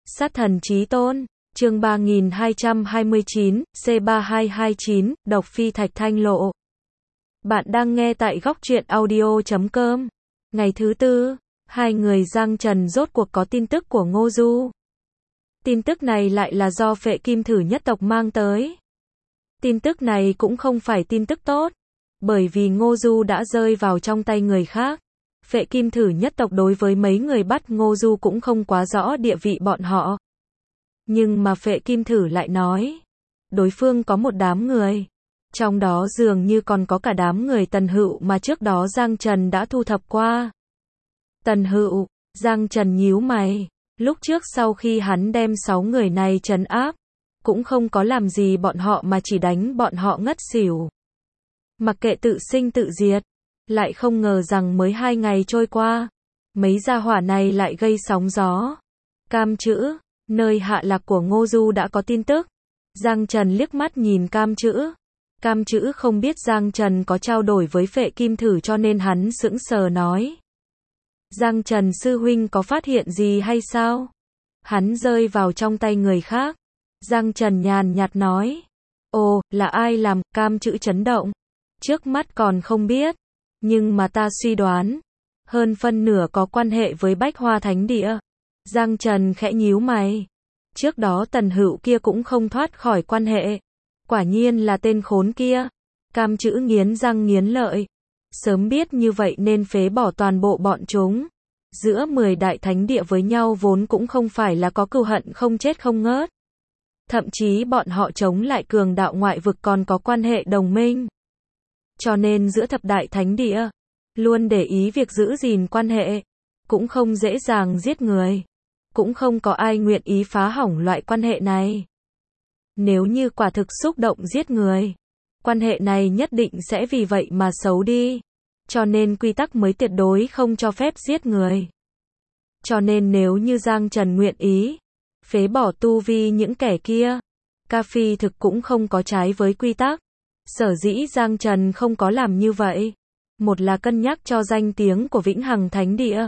Sát thần chí tôn, chương 3229, C3229, độc phi thạch thanh lộ. Bạn đang nghe tại góc truyện audio.com. Ngày thứ tư, hai người Giang Trần rốt cuộc có tin tức của Ngô Du. Tin tức này lại là do Phệ Kim Thử nhất tộc mang tới. Tin tức này cũng không phải tin tức tốt, bởi vì Ngô Du đã rơi vào trong tay người khác. Phệ Kim Thử nhất tộc đối với mấy người bắt Ngô Du cũng không quá rõ địa vị bọn họ. Nhưng mà Phệ Kim Thử lại nói, đối phương có một đám người. Trong đó dường như còn có cả đám người Tần Hựu mà trước đó Giang Trần đã thu thập qua. Tần Hựu, Giang Trần nhíu mày. Lúc trước sau khi hắn đem 6 người này trấn áp, cũng không có làm gì bọn họ mà chỉ đánh bọn họ ngất xỉu. Mặc kệ tự sinh tự diệt, lại không ngờ rằng mới 2 ngày trôi qua, mấy gia hỏa này lại gây sóng gió. Cam Chữ, nơi hạ lạc của Ngô Du đã có tin tức. Giang Trần liếc mắt nhìn Cam Chữ. Cam Chữ không biết Giang Trần có trao đổi với Phệ Kim Thử cho nên hắn sững sờ nói. Giang Trần sư huynh có phát hiện gì hay sao? Hắn rơi vào trong tay người khác. Giang Trần nhàn nhạt nói. Ồ, là ai làm? Cam Chữ chấn động. Trước mắt còn không biết. Nhưng mà ta suy đoán. Hơn phân nửa có quan hệ với Bách Hoa Thánh Địa. Giang Trần khẽ nhíu mày. Trước đó Tần Hựu kia cũng không thoát khỏi quan hệ. Quả nhiên là tên khốn kia. Cam Chữ nghiến răng nghiến lợi. Sớm biết như vậy nên phế bỏ toàn bộ bọn chúng. Giữa 10 đại thánh địa với nhau vốn cũng không phải là có cừu hận không chết không ngớt. Thậm chí bọn họ chống lại cường đạo ngoại vực còn có quan hệ đồng minh. Cho nên giữa thập đại thánh địa, luôn để ý việc giữ gìn quan hệ. Cũng không dễ dàng giết người. Cũng không có ai nguyện ý phá hỏng loại quan hệ này. Nếu như quả thực xúc động giết người, quan hệ này nhất định sẽ vì vậy mà xấu đi. Cho nên quy tắc mới tuyệt đối không cho phép giết người. Cho nên nếu như Giang Trần nguyện ý phế bỏ tu vi những kẻ kia, Ca Phi thực cũng không có trái với quy tắc. Sở dĩ Giang Trần không có làm như vậy, một là cân nhắc cho danh tiếng của Vĩnh Hằng Thánh Địa,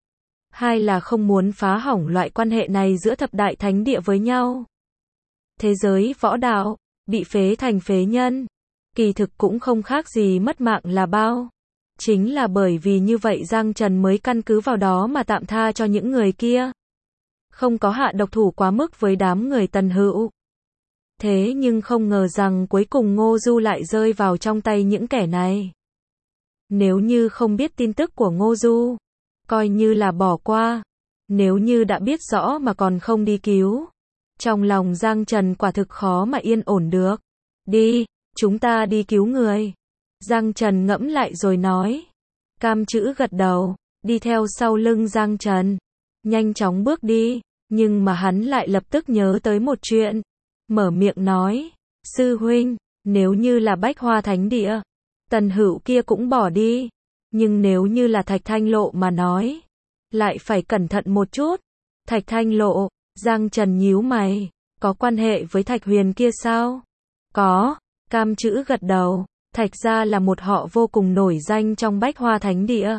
hai là không muốn phá hỏng loại quan hệ này giữa thập đại thánh địa với nhau. Thế giới võ đạo bị phế thành phế nhân, kỳ thực cũng không khác gì mất mạng là bao. Chính là bởi vì như vậy Giang Trần mới căn cứ vào đó mà tạm tha cho những người kia. Không có hạ độc thủ quá mức với đám người Tần Hựu. Thế nhưng không ngờ rằng cuối cùng Ngô Du lại rơi vào trong tay những kẻ này. Nếu như không biết tin tức của Ngô Du, coi như là bỏ qua. Nếu như đã biết rõ mà còn không đi cứu, trong lòng Giang Trần quả thực khó mà yên ổn được. Đi, chúng ta đi cứu người. Giang Trần ngẫm lại rồi nói. Cam Chữ gật đầu, đi theo sau lưng Giang Trần. Nhanh chóng bước đi, nhưng mà hắn lại lập tức nhớ tới một chuyện. Mở miệng nói, sư huynh, nếu như là Bách Hoa Thánh Địa, Tần Hựu kia cũng bỏ đi. Nhưng nếu như là Thạch Thanh Lộ mà nói, lại phải cẩn thận một chút. Thạch Thanh Lộ, Giang Trần nhíu mày, có quan hệ với Thạch Huyền kia sao? Có, Cam Chữ gật đầu. Thạch gia là một họ vô cùng nổi danh trong Bách Hoa Thánh Địa.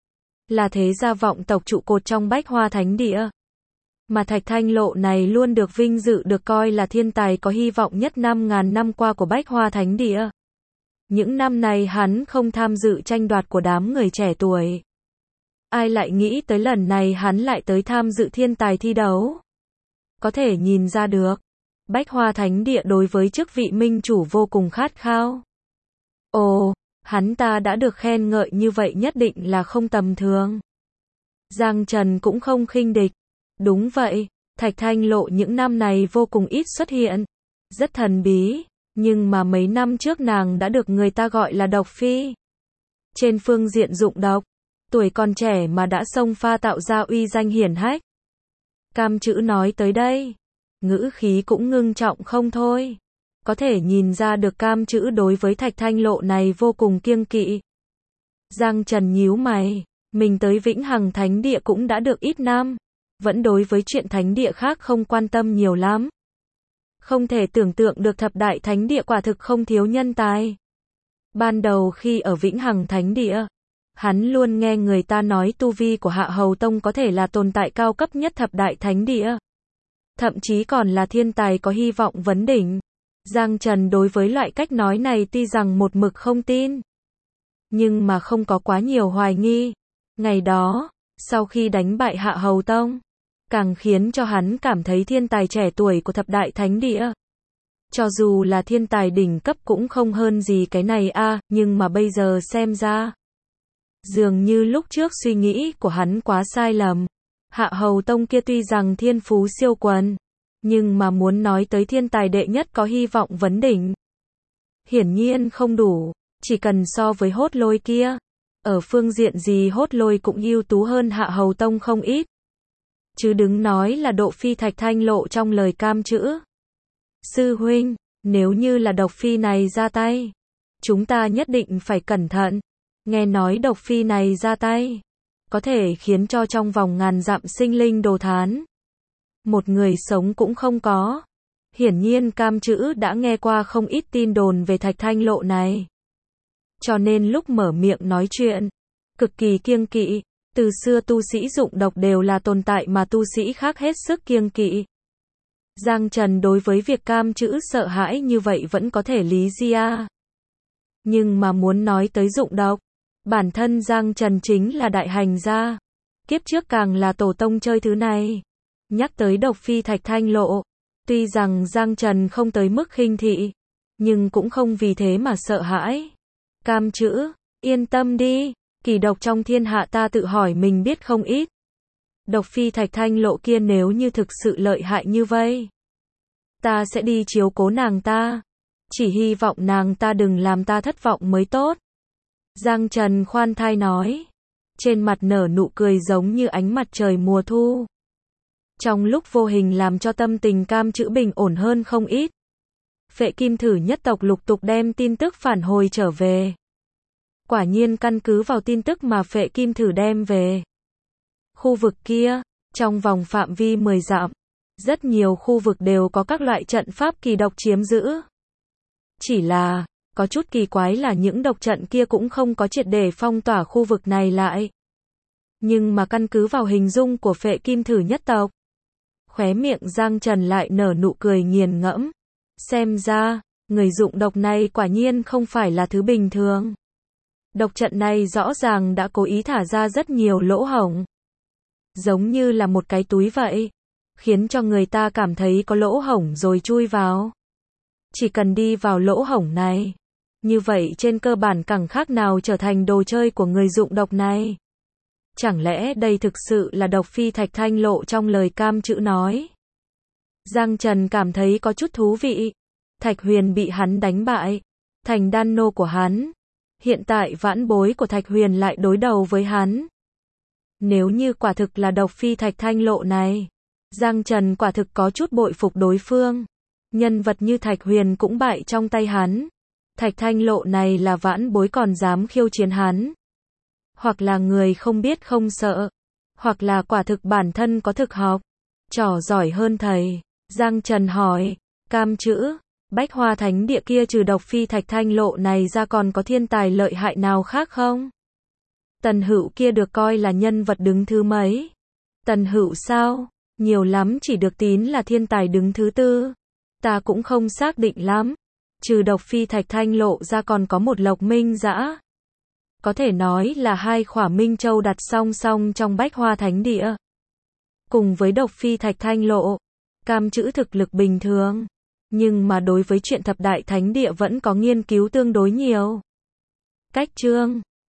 Là thế gia vọng tộc trụ cột trong Bách Hoa Thánh Địa. Mà Thạch Thanh Lộ này luôn được vinh dự được coi là thiên tài có hy vọng nhất 5.000 năm qua của Bách Hoa Thánh Địa. Những năm này hắn không tham dự tranh đoạt của đám người trẻ tuổi. Ai lại nghĩ tới lần này hắn lại tới tham dự thiên tài thi đấu. Có thể nhìn ra được, Bách Hoa Thánh Địa đối với chức vị minh chủ vô cùng khát khao. Ồ, hắn ta đã được khen ngợi như vậy nhất định là không tầm thường. Giang Trần cũng không khinh địch. Đúng vậy, Thạch Thanh Lộ những năm này vô cùng ít xuất hiện. Rất thần bí, nhưng mà mấy năm trước nàng đã được người ta gọi là độc phi. Trên phương diện dụng độc, tuổi còn trẻ mà đã xông pha tạo ra uy danh hiển hách. Cam Chữ nói tới đây, ngữ khí cũng ngưng trọng không thôi. Có thể nhìn ra được Cam Chữ đối với Thạch Thanh Lộ này vô cùng kiêng kỵ. Giang Trần nhíu mày, mình tới Vĩnh Hằng Thánh Địa cũng đã được ít năm, vẫn đối với chuyện thánh địa khác không quan tâm nhiều lắm. Không thể tưởng tượng được thập đại thánh địa quả thực không thiếu nhân tài. Ban đầu khi ở Vĩnh Hằng Thánh Địa, hắn luôn nghe người ta nói tu vi của Hạ Hầu Tông có thể là tồn tại cao cấp nhất thập đại thánh địa. thậm chí còn là thiên tài có hy vọng vấn đỉnh. Giang Trần đối với loại cách nói này tuy rằng một mực không tin, nhưng mà không có quá nhiều hoài nghi. Ngày đó, sau khi đánh bại Hạ Hầu Tông, càng khiến cho hắn cảm thấy thiên tài trẻ tuổi của thập đại thánh địa, cho dù là thiên tài đỉnh cấp cũng không hơn gì cái này a, nhưng mà bây giờ xem ra, dường như lúc trước suy nghĩ của hắn quá sai lầm. Hạ Hầu Tông kia tuy rằng thiên phú siêu quần, nhưng mà muốn nói tới thiên tài đệ nhất có hy vọng vấn đỉnh, hiển nhiên không đủ, chỉ cần so với Hốt Lôi kia, ở phương diện gì Hốt Lôi cũng ưu tú hơn Hạ Hầu Tông không ít. Chứ đừng nói là Độ Phi Thạch Thanh Lộ trong lời cam chữ. Sư huynh, nếu như là độc phi này ra tay, chúng ta nhất định phải cẩn thận. Nghe nói độc phi này ra tay, có thể khiến cho trong vòng ngàn dặm sinh linh đồ thán. Một người sống cũng không có. Hiển nhiên cam chữ đã nghe qua không ít tin đồn về Thạch Thanh Lộ này. Cho nên lúc mở miệng nói chuyện, cực kỳ kiêng kỵ. Từ xưa tu sĩ dụng độc đều là tồn tại mà tu sĩ khác hết sức kiêng kỵ. Giang Trần đối với việc cam chữ sợ hãi như vậy vẫn có thể lý giải. Nhưng mà muốn nói tới dụng độc, bản thân Giang Trần chính là đại hành gia. Kiếp trước càng là tổ tông chơi thứ này. Nhắc tới độc phi Thạch Thanh Lộ, tuy rằng Giang Trần không tới mức khinh thị, nhưng cũng không vì thế mà sợ hãi. Cam chữ, yên tâm đi, kỳ độc trong thiên hạ ta tự hỏi mình biết không ít. Độc phi Thạch Thanh Lộ kia nếu như thực sự lợi hại như vậy, ta sẽ đi chiếu cố nàng ta. Chỉ hy vọng nàng ta đừng làm ta thất vọng mới tốt. Giang Trần khoan thai nói, trên mặt nở nụ cười giống như ánh mặt trời mùa thu. Trong lúc vô hình làm cho tâm tình cam chữ bình ổn hơn không ít. Phệ Kim Thử nhất tộc lục tục đem tin tức phản hồi trở về. Quả nhiên căn cứ vào tin tức mà Phệ Kim Thử đem về, khu vực kia, trong vòng phạm vi 10 dặm, rất nhiều khu vực đều có các loại trận pháp kỳ độc chiếm giữ. Chỉ là, có chút kỳ quái là những độc trận kia cũng không có triệt để phong tỏa khu vực này lại. Nhưng mà căn cứ vào hình dung của Phệ Kim Thử nhất tộc, khóe miệng Giang Trần lại nở nụ cười nghiền ngẫm. Xem ra, người dụng độc này quả nhiên không phải là thứ bình thường. Độc trận này rõ ràng đã cố ý thả ra rất nhiều lỗ hổng. Giống như là một cái túi vậy, khiến cho người ta cảm thấy có lỗ hổng rồi chui vào. Chỉ cần đi vào lỗ hổng này, như vậy trên cơ bản chẳng khác nào trở thành đồ chơi của người dụng độc này. Chẳng lẽ đây thực sự là độc phi Thạch Thanh Lộ trong lời cam chữ nói? Giang Trần cảm thấy có chút thú vị. Thạch Huyền bị hắn đánh bại, thành đan nô của hắn. Hiện tại vãn bối của Thạch Huyền lại đối đầu với hắn. Nếu như quả thực là độc phi Thạch Thanh Lộ này, Giang Trần quả thực có chút bội phục đối phương. Nhân vật như Thạch Huyền cũng bại trong tay hắn. Thạch Thanh Lộ này là vãn bối còn dám khiêu chiến hắn. Hoặc là người không biết không sợ, hoặc là quả thực bản thân có thực học, trò giỏi hơn thầy. Giang Trần hỏi, cam chữ, Bách Hoa Thánh Địa kia trừ độc phi Thạch Thanh Lộ này ra còn có thiên tài lợi hại nào khác không? Tần Hữu kia được coi là nhân vật đứng thứ mấy? Tần Hữu sao? Nhiều lắm chỉ được tín là thiên tài đứng thứ tư. Ta cũng không xác định lắm. Trừ độc phi Thạch Thanh Lộ ra còn có một Lộc Minh Dã. Có thể nói là hai khỏa Minh Châu đặt song song trong Bách Hoa Thánh Địa. Cùng với độc phi Thạch Thanh Lộ, cam chữ thực lực bình thường. Nhưng mà đối với chuyện thập đại thánh địa vẫn có nghiên cứu tương đối nhiều. Cách chương